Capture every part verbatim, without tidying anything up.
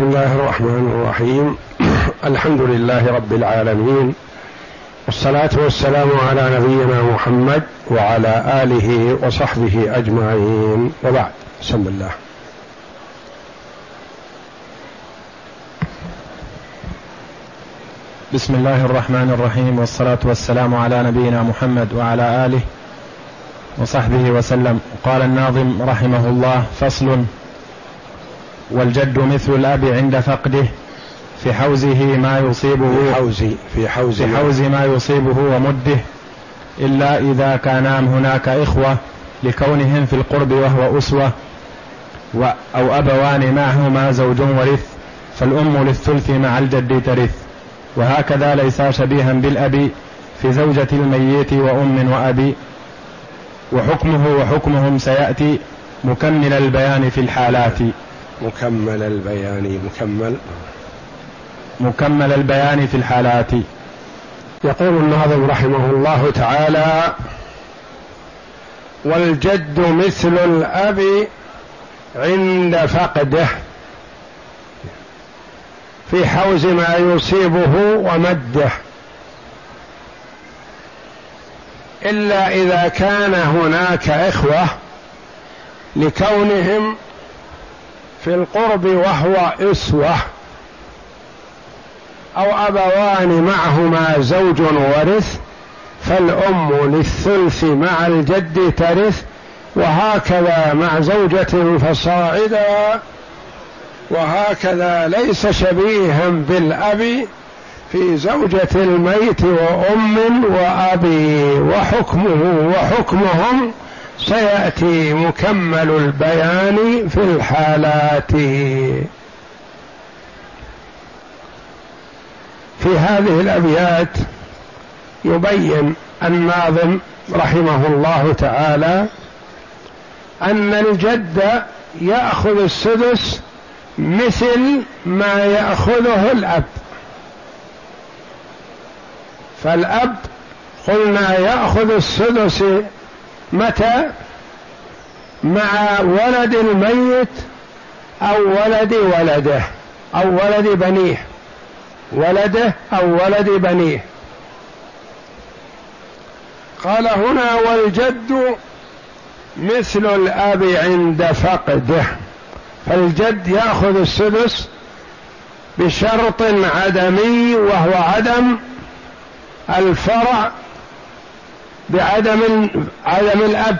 بسم الله الرحمن الرحيم. الحمد لله رب العالمين، والصلاة والسلام على نبينا محمد وعلى آله وصحبه أجمعين، وبعد. بسم الله. بسم الله الرحمن الرحيم، والصلاة والسلام على نبينا محمد وعلى آله وصحبه وسلم. قال الناظم رحمه الله: فصل: والجد مثل الأب عند فقده في حوزه ما يصيبه في حوز في حوز, في حوز ما يصيبه ومده، إلا إذا كانا هناك إخوة لكونهم في القرب وهو أسوة، أو أبوان معهما زوج ورث، فالأم للثلث مع الجد ترث. وهكذا ليس شبيها بالأب في زوجة الميت وأم وأبي، وحكمه وحكمهم سيأتي مكمل البيان في الحالات. مكمل البيان مكمل مكمل البيان في الحالات. يقول الناظم رحمه الله تعالى: والجد مثل الأب عند فقده في حوز ما يصيبه ومده، إلا إذا كان هناك إخوة لكونهم في القرب وهو أسوة، أو أبوان معهما زوج ورث، فالأم للثلث مع الجد ترث. وهكذا مع زوجة فصاعدا، وهكذا ليس شبيها بالأب في زوجة الميت وأم وأبي، وحكمه وحكمهم سيأتي مكمل البيان في الحالات. في هذه الأبيات يبين الناظم رحمه الله تعالى أن الجد يأخذ السدس مثل ما يأخذه الأب. فالأب قلنا يأخذ السدس متى؟ مع ولد الميت أو ولد ولده أو ولد بنيه، ولده أو ولد بنيه. قال هنا: والجد مثل الأب عند فقده. فالجد يأخذ السدس بشرط عدمي، وهو عدم الفرع، بعدم عدم الأب،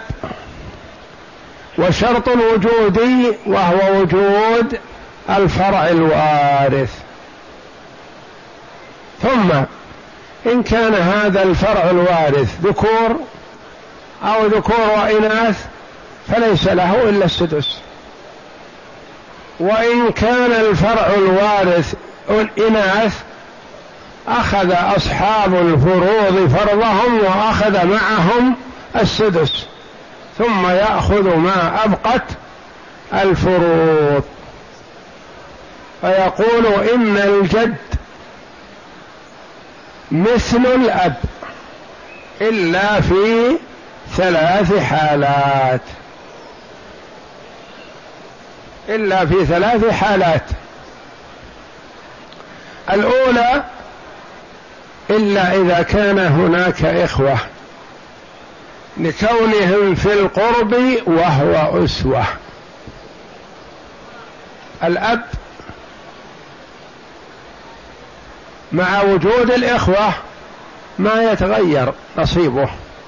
وشرط وجودي وهو وجود الفرع الوارث. ثم إن كان هذا الفرع الوارث ذكور أو ذكور وإناث فليس له إلا السدس، وإن كان الفرع الوارث إناث أخذ أصحاب الفروض فرضهم وأخذ معهم السدس، ثم يأخذ ما أبقت الفروض. فيقول إن الجد مثل الأب إلا في ثلاث حالات، إلا في ثلاث حالات. الأولى: إلا إذا كان هناك إخوة لكونهم في القرب وهو أسوة. الأب مع وجود الإخوة ما يتغير نصيبه،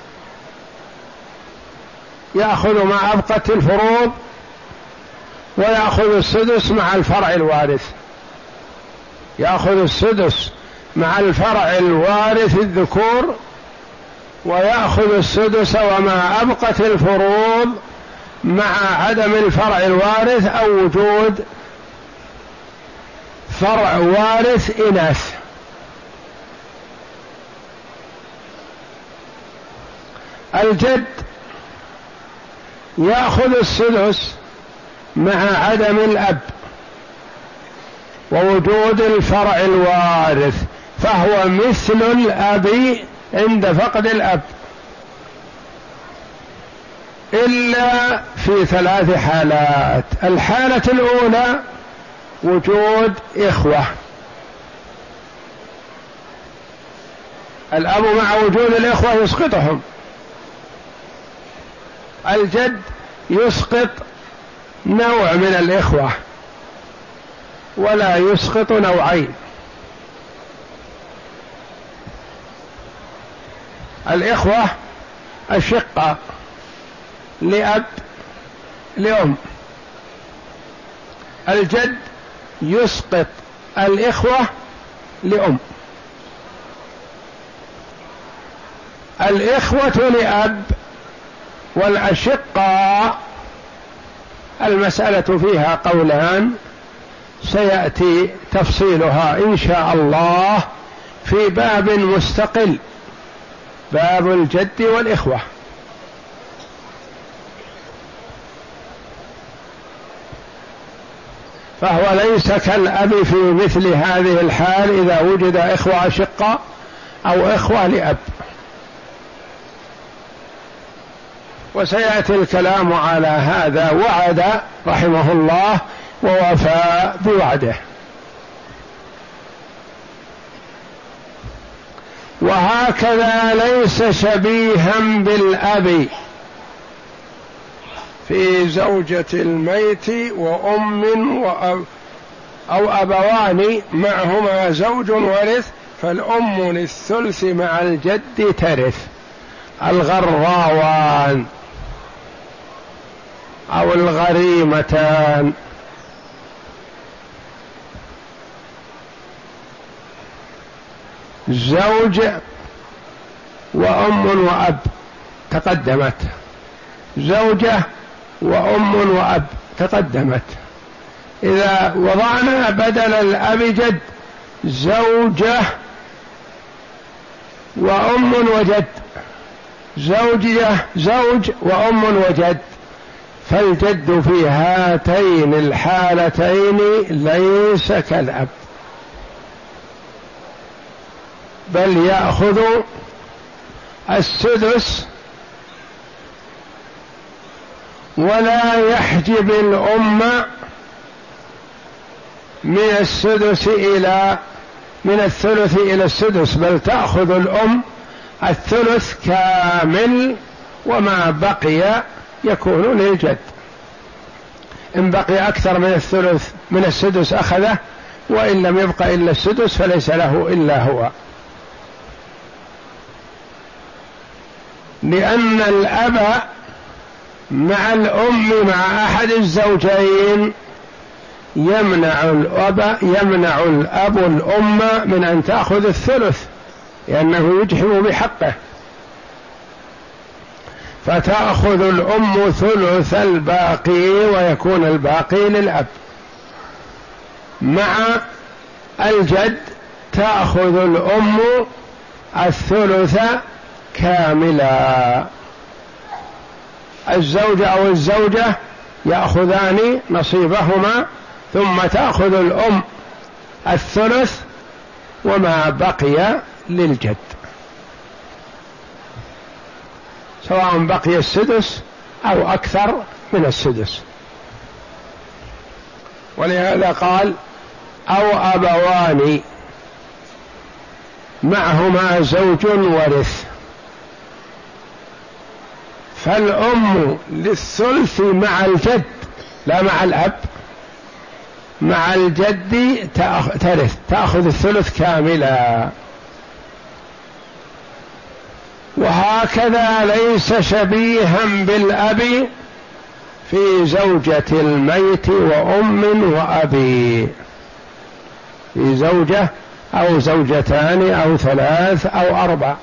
يأخذ ما أبقت الفروض ويأخذ السدس مع الفرع الوارث، يأخذ السدس مع الفرع الوارث الذكور، ويأخذ السدس وما أبقت الفروض مع عدم الفرع الوارث أو وجود فرع وارث إناث. الجد يأخذ السدس مع عدم الأب ووجود الفرع الوارث، فهو مثل الأب عند فقد الأب، إلا في ثلاث حالات. الحالة الأولى وجود إخوة، الأب مع وجود الإخوة يسقطهم، الجد يسقط نوع من الإخوة ولا يسقط نوعين. الإخوة الشقة لأب لأم، الجد يسقط الإخوة لأم. الإخوة لأب والأشقاء المسألة فيها قولان سيأتي تفصيلها إن شاء الله في باب مستقل، باب الجد والإخوة. فهو ليس كالأب في مثل هذه الحال إذا وجد إخوة أشقاء أو إخوة لأب. وسيأتي الكلام على هذا، وعد رحمه الله ووفى بوعده. وهكذا ليس شبيها بالأب في زوجة الميت وأم وأب أو أبوان معهما زوج ورث، فالأم للثلث مع الجد ترث. الغراوان أو الغريمتان، زوج وأم وأب تقدمت، زوجة وأم وأب تقدمت. إذا وضعنا بدل الأب جد زوجة وأم وجد، زوجة زوج وأم وجد، فالجد في هاتين الحالتين ليس كالأب، بل يأخذ السدس ولا يحجب الأم من السدس إلى من الثلث إلى السدس، بل تأخذ الأم الثلث كامل، وما بقي يكون للجد. إن بقي أكثر من الثلث من السدس أخذه، وإن لم يبق إلا السدس فليس له إلا هو، لأن الأب مع الأم مع أحد الزوجين يمنع الأب يمنع الأب الأم من أن تأخذ الثلث، لأنه يجحم بحقه، فتأخذ الأم ثلث الباقي ويكون الباقي للأب. مع الجد تأخذ الأم الثلث كاملا، الزوج أو الزوجة يأخذان نصيبهما، ثم تأخذ الأم الثلث وما بقي للجد، سواء بقي السدس أو أكثر من السدس. ولهذا قال أو أبوان معهما زوج ورث، فالأم للثلث مع الجد لا مع الأب، مع الجد ترث تأخذ الثلث كاملا. وهكذا ليس شبيها بالأب في زوجة الميت وأم وأبي، في زوجة أو زوجتان أو ثلاث أو أربع.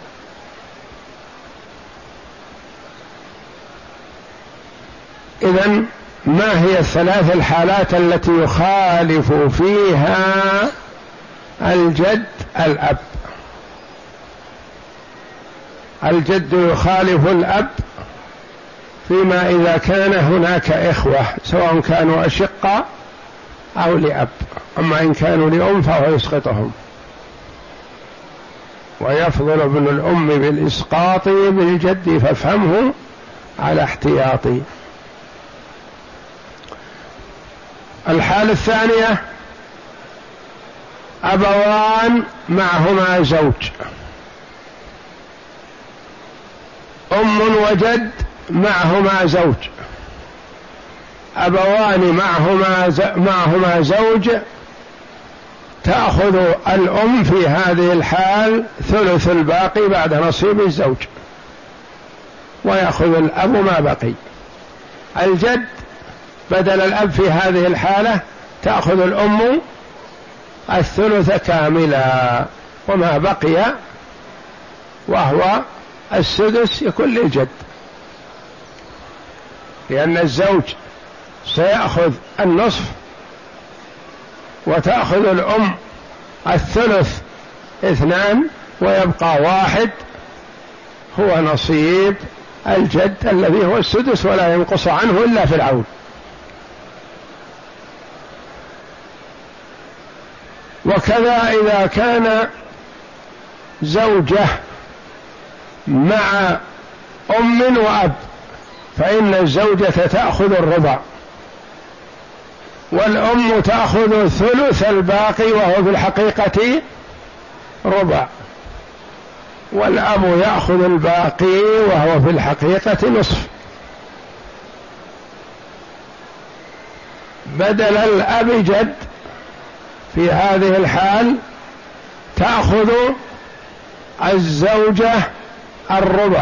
إذن ما هي الثلاث الحالات التي يخالف فيها الجد الأب؟ الجد يخالف الأب فيما إذا كان هناك إخوة سواء كانوا أشقاء أو لأب، أما إن كانوا لأم فهو يسقطهم، ويفضل ابن الأم بالإسقاط بالجد فافهمه على احتياطي. الحالة الثانية أبوان معهما زوج، أم وجد معهما زوج، أبوان معهما معهما زوج، تأخذ الأم في هذه الحال ثلث الباقي بعد نصيب الزوج، ويأخذ الأب ما بقي. الجد بدل الأب في هذه الحالة تأخذ الأم الثلث كاملا، وما بقي وهو السدس يكون للجد، لأن الزوج سيأخذ النصف وتأخذ الأم الثلث اثنان، ويبقى واحد هو نصيب الجد الذي هو السدس، ولا ينقص عنه إلا في العون. وكذا إذا كان زوجة مع أم وأب فإن الزوجة تأخذ الربع، والأم تأخذ ثلث الباقي وهو في الحقيقة ربع، والأب يأخذ الباقي وهو في الحقيقة نصف. بدل الأب جد في هذه الحال تأخذ الزوجة الربع،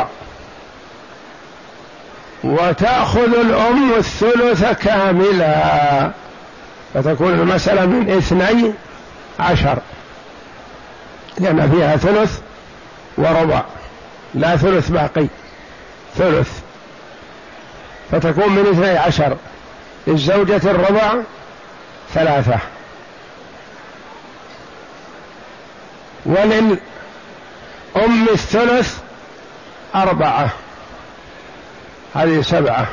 وتأخذ الأم الثلث كاملا، فتكون المسألة من اثني عشر، لأن فيها ثلث وربع، لا ثلث باقي، ثلث، فتكون من اثني عشر. للزوجة الربع ثلاثة، وللأم الثلث أربعة، هذه سبعة،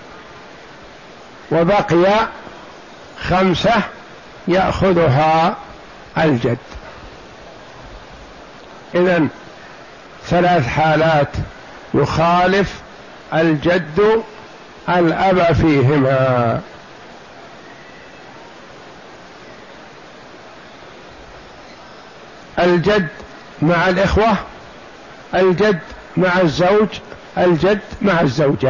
وبقي خمسة يأخذها الجد. إذن ثلاث حالات يخالف الجد الأب فيهما. الجد مع الإخوة، الجد مع الزوج، الجد مع الزوجة.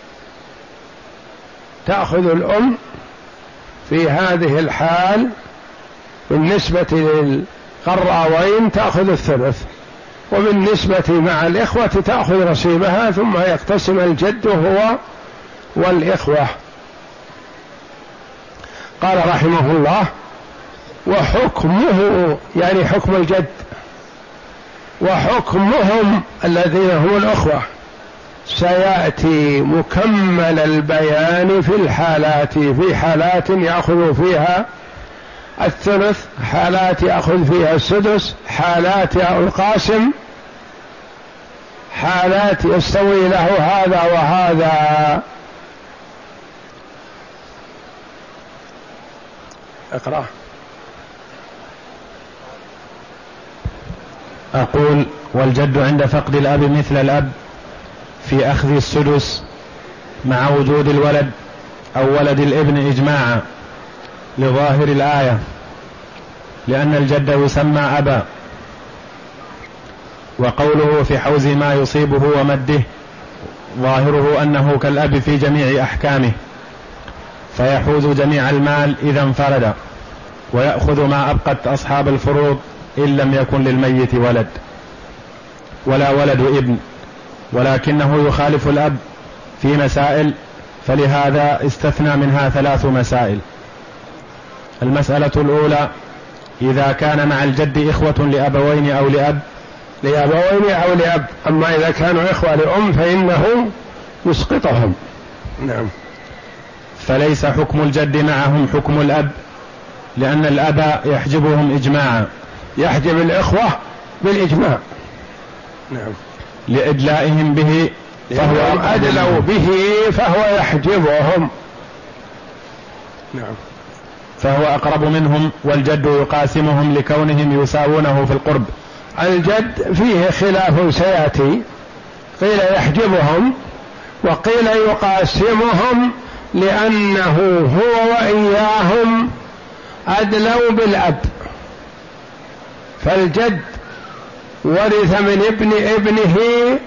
تأخذ الأم في هذه الحال بالنسبة للقراوين تأخذ الثلث، وبالنسبة مع الإخوة تأخذ نصيبها، ثم يقتسم الجد هو والإخوة. قال رحمه الله: وحكمه، يعني حكم الجد، وحكمهم الذين هم الأخوة سيأتي مكمل البيان في الحالات، في حالات يأخذ فيها الثلث، حالات يأخذ فيها السدس، حالات القاسم، حالات يستوي له هذا وهذا. اقرأ. أقول: والجد عند فقد الأب مثل الأب في أخذ السدس مع وجود الولد أو ولد الابن إجماعا لظاهر الآية، لأن الجد يسمى أبا، وقوله في حوز ما يصيبه ومده ظاهره أنه كالأب في جميع أحكامه، فيحوز جميع المال إذا انفرد، ويأخذ ما أبقت أصحاب الفروض إن لم يكن للميت ولد ولا ولد ابن، ولكنه يخالف الأب في مسائل، فلهذا استثنى منها ثلاث مسائل. المسألة الأولى: إذا كان مع الجد إخوة لأبوين أو لأب لأبوين أو لأب، أما إذا كانوا إخوة لأم فإنه يسقطهم. نعم. فليس حكم الجد معهم حكم الأب، لأن الأب يحجبهم إجماعا، يحجب الإخوة بالإجماع. نعم. لإدلائهم به، فهو أدلوا به فهو يحجبهم. نعم. فهو أقرب منهم، والجد يقاسمهم لكونهم يساوونه في القرب. الجد فيه خلاف سيأتي، قيل يحجبهم وقيل يقاسمهم لأنه هو وإياهم أدلوا بالأب، فالجد ورث من ابن ابنه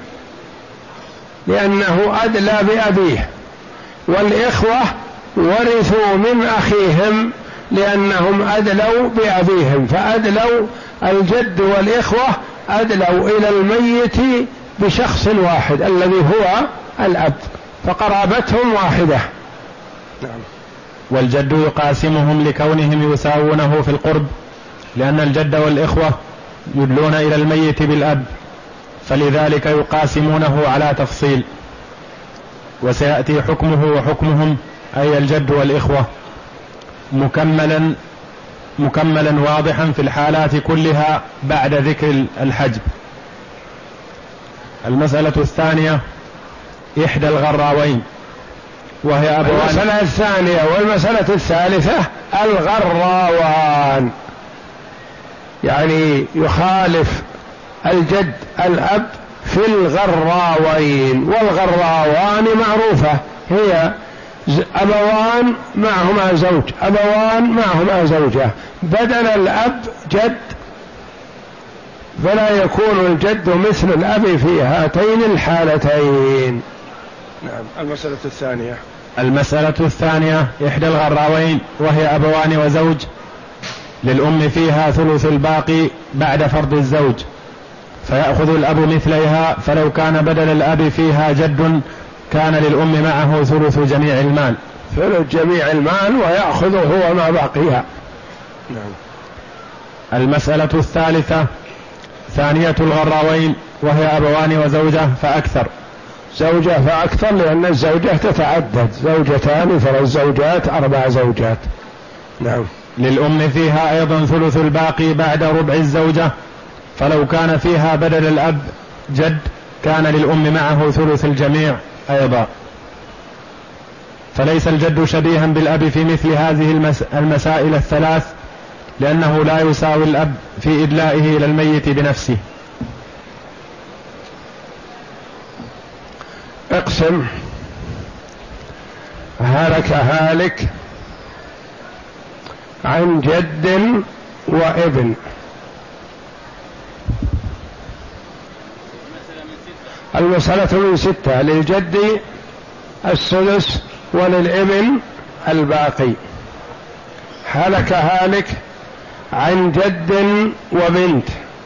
لأنه أدلى بأبيه، والإخوة ورثوا من أخيهم لأنهم أدلوا بأبيهم، فأدلوا الجد والإخوة أدلوا إلى الميت بشخص واحد الذي هو الأب، فقرابتهم واحدة. نعم. والجد يقاسمهم لكونهم يساوونه في القرب، لأن الجد والإخوة يدلون إلى الميت بالأب، فلذلك يقاسمونه على تفصيل، وسيأتي حكمه وحكمهم أي الجد والإخوة مكملا مكملا واضحا في الحالات كلها بعد ذكر الحجب. المسألة الثانية إحدى الغراوين وهي أبوان. المسألة الثانية والمسألة الثالثة الغراوان، يعني يخالف الجد الأب في الغراوين، والغراوان معروفة هي أبوان معهما زوج، أبوان معهما زوجة، بدل الأب جد، فلا يكون الجد مثل الأب في هاتين الحالتين. نعم. المسألة الثانية المسألة الثانية إحدى الغراوين وهي أبوان وزوج، للأم فيها ثلث الباقي بعد فرض الزوج، فيأخذ الأب مثليها، فلو كان بدل الأب فيها جد كان للأم معه ثلث جميع المال، ثلث جميع المال ويأخذ هو ما بقيها. نعم. المسألة الثالثة ثانية الغراوين وهي أبوان وزوجة فأكثر. زوجة فأكثر لأن الزوجة تتعدد، زوجتان ثلاث زوجات أربع زوجات. نعم. للأم فيها أيضا ثلث الباقي بعد ربع الزوجة، فلو كان فيها بدل الأب جد كان للأم معه ثلث الجميع أيضا، فليس الجد شبيها بالأب في مثل هذه المسائل الثلاث، لأنه لا يساوي الأب في إدلائه إلى الميت بنفسه. اقسم. هلك هالك عن جد وابن. المسألة من ستة، للجد السدس وللابن الباقي. هلك هالك عن جد وبنت.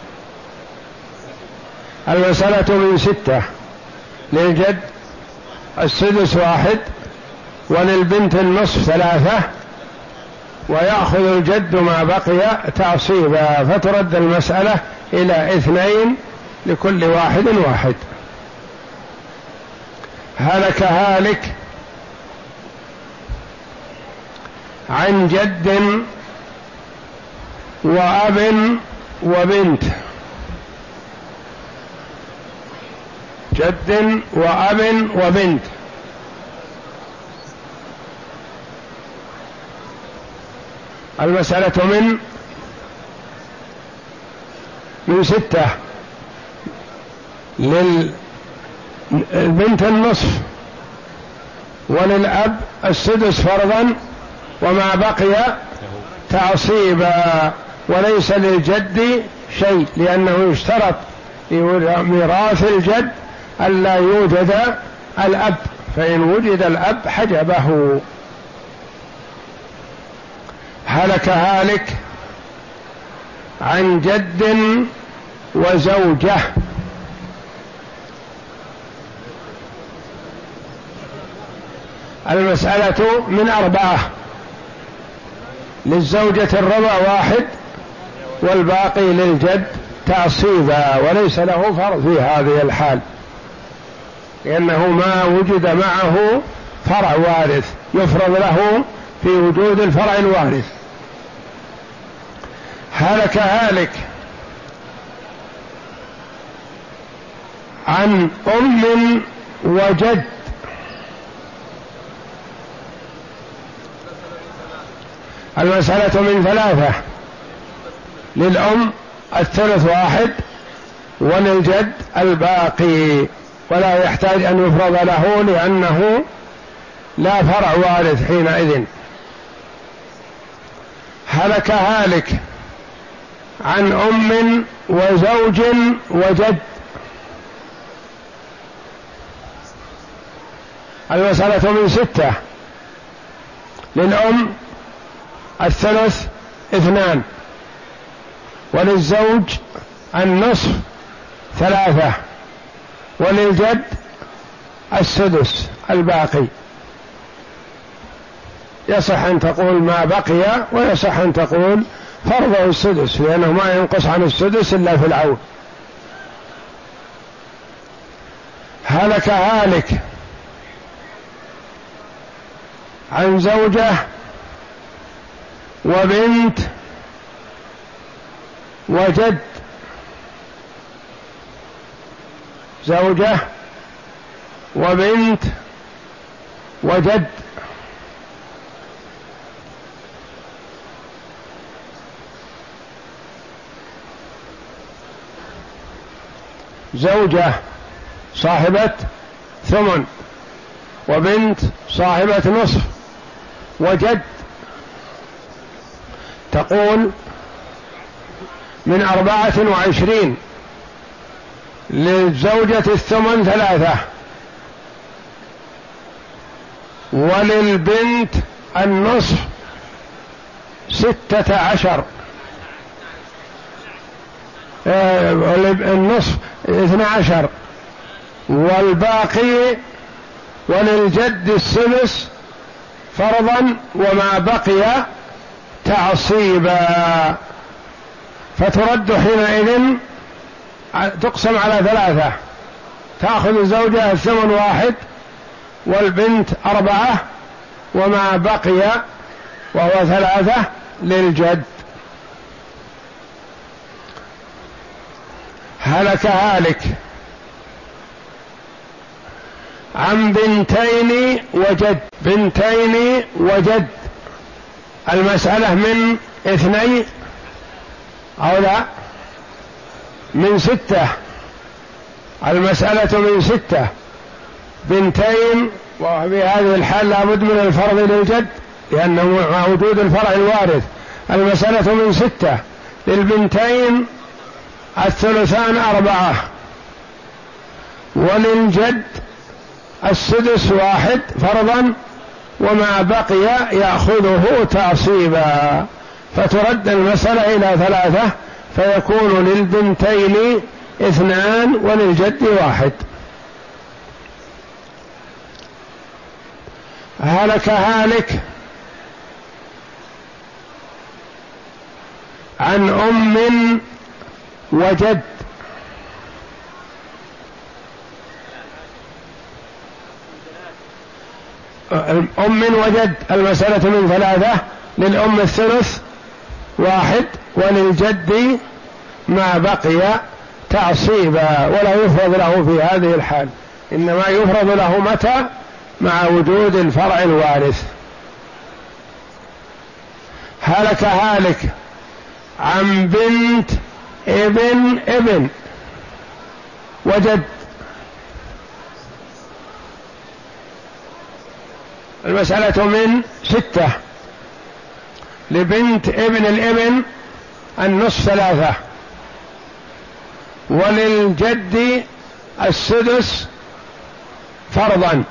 المسألة من ستة، للجد السدس واحد وللبنت النصف ثلاثة، ويأخذ الجد ما بقي تعصيبا، فترد المسألة إلى اثنين لكل واحد واحد. هلك هالك عن جد وأب وبنت. جد وأب وبنت. المسألة من من ستة، للبنت النصف وللأب السدس فرضا وما بقي تعصيبا، وليس للجد شيء، لأنه يشترط في ميراث الجد ألا يوجد الأب، فإن وجد الأب حجبه. هلك هالك عن جد وزوجة. المسألة من أربعة، للزوجة الربع واحد والباقي للجد تعصيبا، وليس له فرض في هذه الحال، لأنه ما وجد معه فرع وارث يفرض له في وجود الفرع الوارث. هلك هالك عن أم وجد. المسألة من ثلاثة، للأم الثلث واحد وللجد الباقي، ولا يحتاج أن يفرض له لأنه لا فرع وارث حينئذ. هلك هالك عن أم وزوج وجد. المسألة من ستة. للأم الثلث اثنان، وللزوج النصف ثلاثة، وللجد السدس الباقي. يصح أن تقول ما بقي، ويصح أن تقول فرضه السدس، لأنه ما ينقص عن السدس إلا في العون. هلك هالك عن زوجة وبنت وجد. زوجة وبنت وجد. زوجة صاحبة ثمن، وبنت صاحبة نصف، وجد. تقول من أربعة وعشرين للزوجة الثمن ثلاثة، وللبنت النصف ستة عشر، النصف اثنى عشر، والباقي وللجد السدس فرضا، وما بقي تعصيبا. فترد حينئذ، تقسم على ثلاثة، تأخذ الزوجة الثمن واحد، والبنت أربعة، وما بقي وهو ثلاثة للجد. هلك هالك عن بنتين وجد. بنتين وجد، المسألة من اثنين أو لا من ستة. المسألة من ستة. بنتين، وفي هذه الحال لابد من الفرض للجد لأنه مع وجود الفرع الوارث. المسألة من ستة. للبنتين الثلثان أربعة، وللجد السدس واحد فرضا، وما بقي يأخذه تعصيبا. فترد المسألة إلى ثلاثة، فيكون للبنتين اثنان وللجد واحد. هلك هالك عن أم وجد. أم وجد، المسألة من ثلاثة. للأم الثلث واحد، وللجد ما بقي تعصيبا، ولا يفرض له في هذه الحال، إنما يفرض له متى؟ مع وجود الفرع الوارث. هلك هالك عن بنت ابن ابن وجد. المسألة من ستة. لبنت ابن الابن النصف ثلاثة، وللجد السدس فرضا،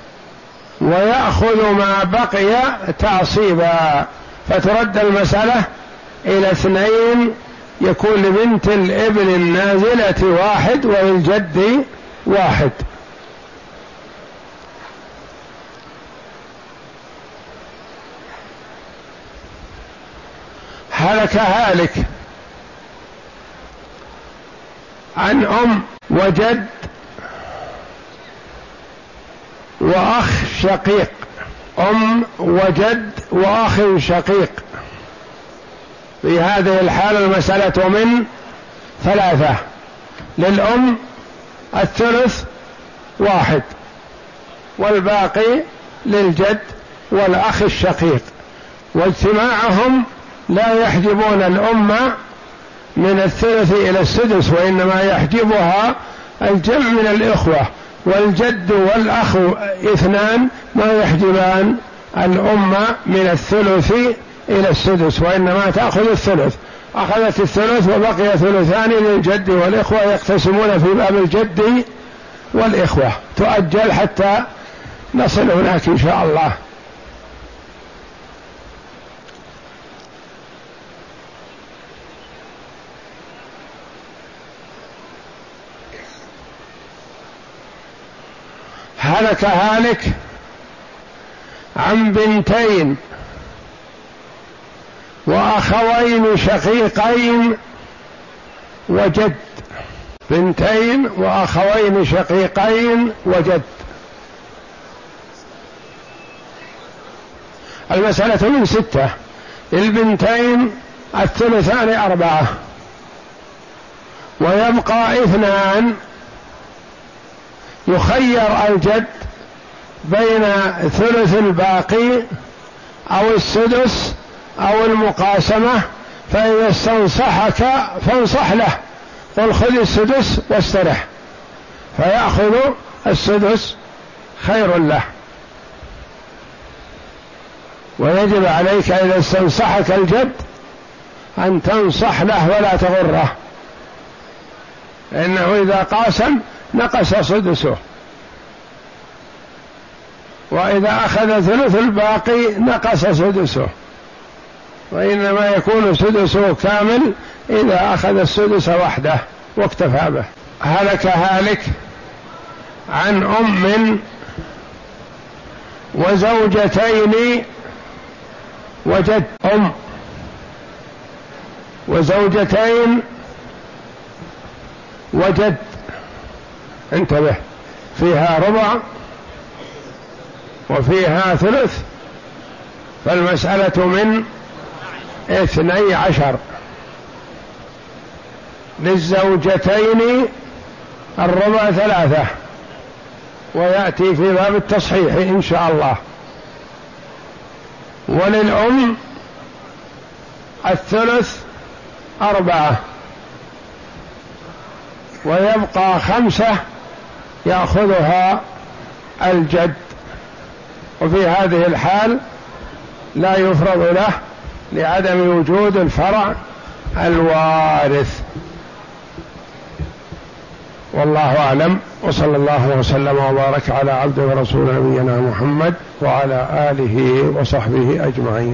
ويأخذ ما بقي تعصيبا. فترد المسألة إلى اثنين، يكون لبنت الابن النازلة واحد، وللجد واحد. هلك هالك عن أم وجد وأخ شقيق. أم وجد وأخ شقيق. في هذه الحالة المسألة من ثلاثة. للأم الثلث واحد، والباقي للجد والأخ الشقيق. واجتماعهم لا يحجبون الأم من الثلث إلى السدس، وإنما يحجبها الجمع من الإخوة، والجد والأخ اثنان ما يحجبان الأم من الثلث إلى السدس، وإنما تأخذ الثلث. أخذت الثلث وبقي ثلثان للجد والإخوة يقتسمون في باب الجد والإخوة. تؤجل حتى نصل هناك إن شاء الله. هلك هالك عن بنتين وأخوين شقيقين وجد. بنتين وأخوين شقيقين وجد. المسألة من ستة. البنتين الثلثان أربعة، ويبقى اثنان. يخير الجد بين ثلث الباقي أو السدس أو المقاسمة، فإذا استنصحك فانصح له، قل خذ السدس واسترح، فيأخذ السدس خير له. ويجب عليك إذا استنصحك الجد أن تنصح له ولا تغره، إنه إذا قاسم نقص سدسه، وإذا أخذ ثلث الباقي نقص سدسه، وإنما يكون سدسه كامل إذا أخذ السدس وحده واكتفى به. هلك هالك عن أم وزوجتين وجد. أم وزوجتين وجد، انتبه، فيها ربع وفيها ثلث، فالمسألة من اثني عشر. للزوجتين الربع ثلاثة، ويأتي في باب التصحيح إن شاء الله. وللأم الثلث أربعة، ويبقى خمسة يأخذها الجد، وفي هذه الحال لا يفرض له لعدم وجود الفرع الوارث. والله أعلم، وصلى الله وسلم وبارك على عبده ورسوله نبينا محمد وعلى آله وصحبه أجمعين.